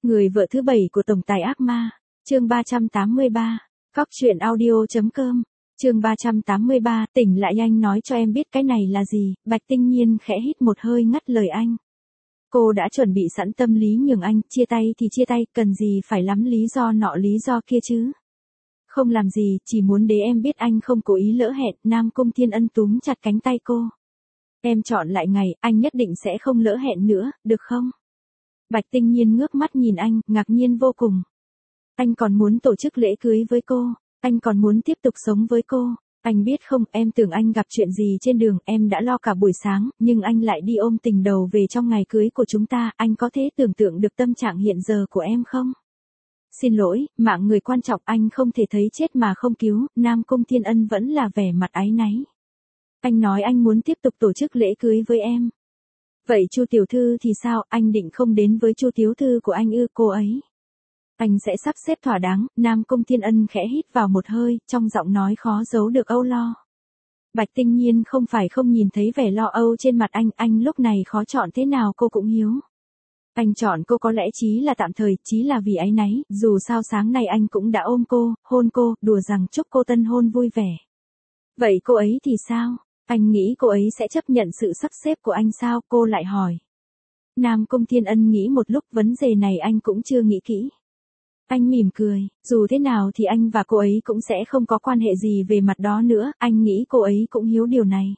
Người vợ thứ 7 của tổng tài ác ma, chương 383, Cóc truyện audio.com, chương 383, tỉnh lại anh nói cho em biết cái này là gì. Bạch Tinh Nhiên khẽ hít một hơi ngắt lời anh. Cô đã chuẩn bị sẵn tâm lý nhường anh, chia tay thì chia tay, cần gì phải lắm lý do nọ lý do kia chứ. Không làm gì, chỉ muốn để em biết anh không cố ý lỡ hẹn. Nam Cung Thiên Ân túm chặt cánh tay cô. Em chọn lại ngày, anh nhất định sẽ không lỡ hẹn nữa, được không? Bạch Tinh Nhiên ngước mắt nhìn anh, ngạc nhiên vô cùng. Anh còn muốn tổ chức lễ cưới với cô, anh còn muốn tiếp tục sống với cô. Anh biết không, em tưởng anh gặp chuyện gì trên đường, em đã lo cả buổi sáng, nhưng anh lại đi ôm tình đầu về trong ngày cưới của chúng ta, anh có thể tưởng tượng được tâm trạng hiện giờ của em không? Xin lỗi, mạng người quan trọng, anh không thể thấy chết mà không cứu. Nam Cung Thiên Ân vẫn là vẻ mặt áy náy. Anh nói anh muốn tiếp tục tổ chức lễ cưới với em. Vậy Chu tiểu thư thì sao, anh định không đến với Chu tiểu thư của anh ư? Cô ấy anh sẽ sắp xếp thỏa đáng. Nam Cung Thiên Ân khẽ hít vào một hơi, trong giọng nói khó giấu được âu lo. Bạch Tinh Nhiên không phải không nhìn thấy vẻ lo âu trên mặt anh lúc này khó chọn thế nào cô cũng hiếu. Anh chọn cô có lẽ chí là tạm thời, chí là vì áy náy, dù sao sáng nay anh cũng đã ôm cô, hôn cô, đùa rằng chúc cô tân hôn vui vẻ. Vậy cô ấy thì sao? Anh nghĩ cô ấy sẽ chấp nhận sự sắp xếp của anh sao? Cô lại hỏi. Nam Cung Thiên Ân nghĩ một lúc, vấn đề này anh cũng chưa nghĩ kỹ. Anh mỉm cười, dù thế nào thì anh và cô ấy cũng sẽ không có quan hệ gì về mặt đó nữa, anh nghĩ cô ấy cũng hiếu điều này.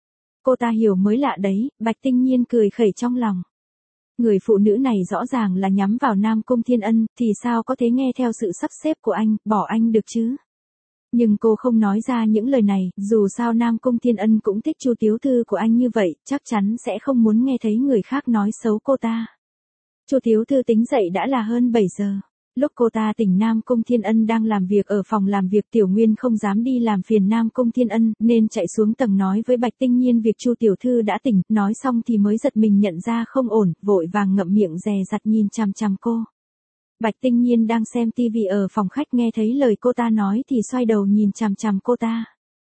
Cô ta hiểu mới lạ đấy. Bạch Tinh Nhiên cười khẩy trong lòng. Người phụ nữ này rõ ràng là nhắm vào Nam Cung Thiên Ân, thì sao có thể nghe theo sự sắp xếp của anh, bỏ anh được chứ? Nhưng cô không nói ra những lời này, dù sao Nam Cung Thiên Ân cũng thích Chu tiểu thư của anh như vậy, chắc chắn sẽ không muốn nghe thấy người khác nói xấu cô ta. Chu tiểu thư tính dậy đã là hơn 7 giờ. Lúc cô ta tỉnh, Nam Cung Thiên Ân đang làm việc ở phòng làm việc. Tiểu Nguyên không dám đi làm phiền Nam Cung Thiên Ân, nên chạy xuống tầng nói với Bạch Tinh Nhiên việc Chu tiểu thư đã tỉnh, nói xong thì mới giật mình nhận ra không ổn, vội vàng ngậm miệng dè dặt nhìn chằm chằm cô. Bạch Tinh Nhiên đang xem tivi ở phòng khách, nghe thấy lời cô ta nói thì xoay đầu nhìn chằm chằm cô ta.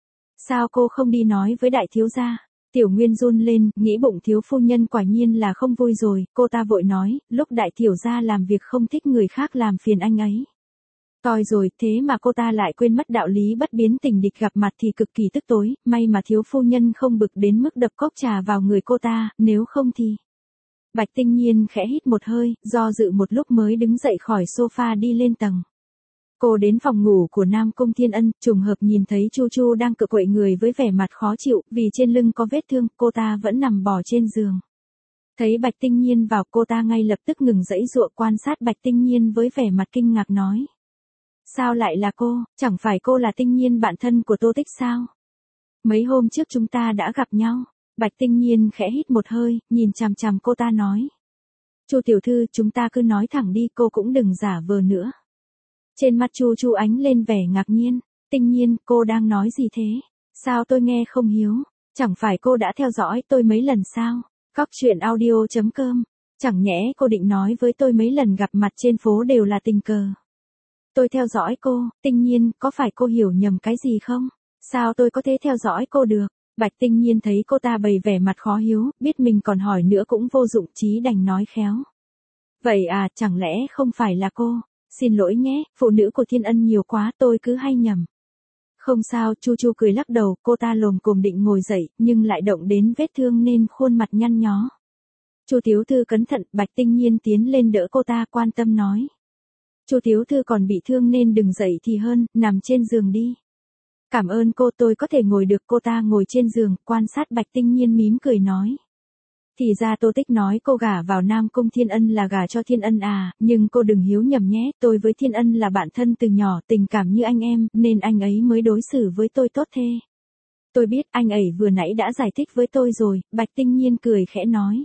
Sao cô không đi nói với đại thiếu gia? Tiểu Nguyên run lên, nghĩ bụng thiếu phu nhân quả nhiên là không vui rồi. Cô ta vội nói, lúc đại tiểu gia làm việc không thích người khác làm phiền anh ấy. Coi rồi, thế mà cô ta lại quên mất đạo lý bất biến, tình địch gặp mặt thì cực kỳ tức tối. May mà thiếu phu nhân không bực đến mức đập cốc trà vào người cô ta, nếu không thì... Bạch Tinh Nhiên khẽ hít một hơi, do dự một lúc mới đứng dậy khỏi sofa đi lên tầng. Cô đến phòng ngủ của Nam Cung Thiên Ân, trùng hợp nhìn thấy Chu Chu đang cựa quậy người với vẻ mặt khó chịu, vì trên lưng có vết thương, cô ta vẫn nằm bò trên giường. Thấy Bạch Tinh Nhiên vào, cô ta ngay lập tức ngừng giãy giụa, quan sát Bạch Tinh Nhiên với vẻ mặt kinh ngạc nói. Sao lại là cô, chẳng phải cô là Tinh Nhiên bạn thân của Tô Tích sao? Mấy hôm trước chúng ta đã gặp nhau. Bạch Tinh Nhiên khẽ hít một hơi, nhìn chằm chằm cô ta nói. Chu tiểu thư, chúng ta cứ nói thẳng đi, cô cũng đừng giả vờ nữa. Trên mặt Chu Chu ánh lên vẻ ngạc nhiên. Tinh Nhiên, cô đang nói gì thế? Sao tôi nghe không hiếu? Chẳng phải cô đã theo dõi tôi mấy lần sao? Cóc truyện audio.com. Chẳng nhẽ cô định nói với tôi mấy lần gặp mặt trên phố đều là tình cờ? Tôi theo dõi cô. Tinh Nhiên, có phải cô hiểu nhầm cái gì không? Sao tôi có thể theo dõi cô được? Bạch Tinh Nhiên thấy cô ta bày vẻ mặt khó hiếu, biết mình còn hỏi nữa cũng vô dụng, chí đành nói khéo. Vậy à, chẳng lẽ không phải là cô? Xin lỗi nhé, phụ nữ của Thiên Ân nhiều quá, tôi cứ hay nhầm. Không sao, Chu Chu cười lắc đầu, cô ta lồm cồm định ngồi dậy, nhưng lại động đến vết thương nên khuôn mặt nhăn nhó. Chu tiểu thư cẩn thận. Bạch Tinh Nhiên tiến lên đỡ cô ta, quan tâm nói. Chu tiểu thư còn bị thương nên đừng dậy thì hơn, nằm trên giường đi. Cảm ơn cô, tôi có thể ngồi được. Cô ta ngồi trên giường, quan sát Bạch Tinh Nhiên mím cười nói. Thì ra Tô Tích nói cô gả vào Nam Cung Thiên Ân là gả cho Thiên Ân à, nhưng cô đừng hiếu nhầm nhé, tôi với Thiên Ân là bạn thân từ nhỏ, tình cảm như anh em, nên anh ấy mới đối xử với tôi tốt thế. Tôi biết, anh ấy vừa nãy đã giải thích với tôi rồi. Bạch Tinh Nhiên cười khẽ nói.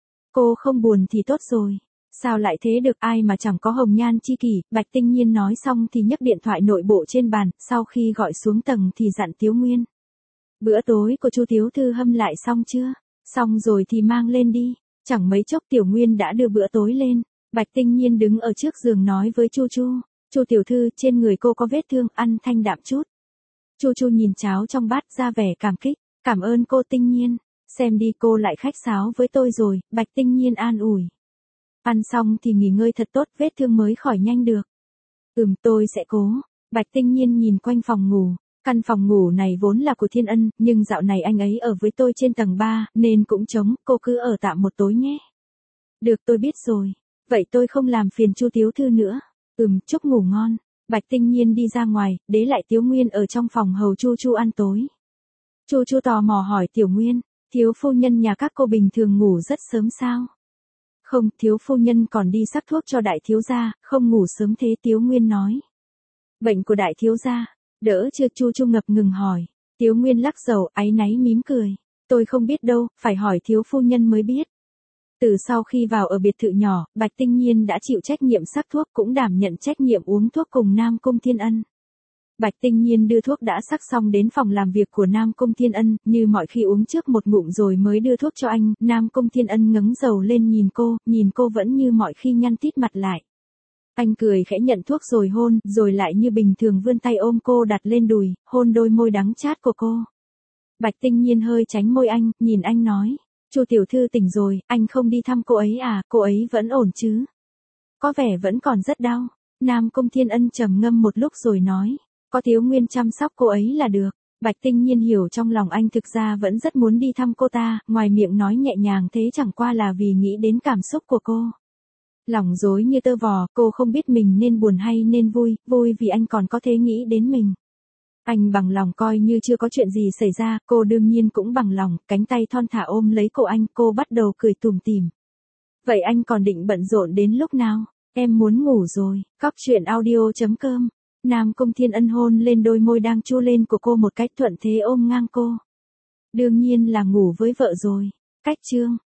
Cô không buồn thì tốt rồi. Sao lại thế được, ai mà chẳng có hồng nhan chi kỷ. Bạch Tinh Nhiên nói xong thì nhấc điện thoại nội bộ trên bàn, sau khi gọi xuống tầng thì dặn Tiếu Nguyên. Bữa tối của Chu tiểu thư hâm lại xong chưa? Xong rồi thì mang lên đi. Chẳng mấy chốc Tiểu Nguyên đã đưa bữa tối lên. Bạch Tinh Nhiên đứng ở trước giường nói với Chu Chu. Chu tiểu thư, trên người cô có vết thương, ăn thanh đạm chút. Chu Chu nhìn cháo trong bát ra vẻ cảm kích. Cảm ơn cô Tinh Nhiên. Xem đi, cô lại khách sáo với tôi rồi. Bạch Tinh Nhiên an ủi. Ăn xong thì nghỉ ngơi thật tốt, vết thương mới khỏi nhanh được. Tôi sẽ cố. Bạch Tinh Nhiên nhìn quanh phòng ngủ. Căn phòng ngủ này vốn là của Thiên Ân, nhưng dạo này anh ấy ở với tôi trên tầng 3, nên cũng trống, cô cứ ở tạm một tối nhé. Được, tôi biết rồi. Vậy tôi không làm phiền Chu tiểu thư nữa. Chúc ngủ ngon. Bạch Tinh Nhiên đi ra ngoài, để lại Tiếu Nguyên ở trong phòng hầu Chu ăn tối. Chu tò mò hỏi Tiểu Nguyên, thiếu phu nhân nhà các cô bình thường ngủ rất sớm sao? Không, thiếu phu nhân còn đi sắc thuốc cho đại thiếu gia, không ngủ sớm thế, Tiếu Nguyên nói. Bệnh của đại thiếu gia, đỡ chưa? Chu ngập ngừng hỏi. Tiếu Nguyên lắc đầu, áy náy mím cười. Tôi không biết đâu, phải hỏi thiếu phu nhân mới biết. Từ sau khi vào ở biệt thự nhỏ, Bạch Tinh Nhiên đã chịu trách nhiệm sắc thuốc, cũng đảm nhận trách nhiệm uống thuốc cùng Nam Cung Thiên Ân. Bạch Tinh Nhiên đưa thuốc đã sắc xong đến phòng làm việc của Nam Cung Thiên Ân, như mọi khi uống trước một ngụm rồi mới đưa thuốc cho anh. Nam Cung Thiên Ân ngẩng đầu lên nhìn cô vẫn như mọi khi nhăn tít mặt lại. Anh cười khẽ nhận thuốc rồi hôn, rồi lại như bình thường vươn tay ôm cô đặt lên đùi, hôn đôi môi đắng chát của cô. Bạch Tinh Nhiên hơi tránh môi anh, nhìn anh nói, Chu tiểu thư tỉnh rồi, anh không đi thăm cô ấy à, cô ấy vẫn ổn chứ? Có vẻ vẫn còn rất đau. Nam Cung Thiên Ân trầm ngâm một lúc rồi nói, có Tiếu Nguyên chăm sóc cô ấy là được. Bạch Tinh Nhiên hiểu trong lòng anh thực ra vẫn rất muốn đi thăm cô ta, ngoài miệng nói nhẹ nhàng thế chẳng qua là vì nghĩ đến cảm xúc của cô. Lòng rối như tơ vò, cô không biết mình nên buồn hay nên vui, vui vì anh còn có thể nghĩ đến mình. Anh bằng lòng coi như chưa có chuyện gì xảy ra, cô đương nhiên cũng bằng lòng, cánh tay thon thả ôm lấy cổ anh, cô bắt đầu cười tủm tỉm. Vậy anh còn định bận rộn đến lúc nào? Em muốn ngủ rồi. Cóc truyện audio.com. Nam Cung Thiên Ân hôn lên đôi môi đang chu lên của cô một cách thuận thế ôm ngang cô. Đương nhiên là ngủ với vợ rồi. Cách chương.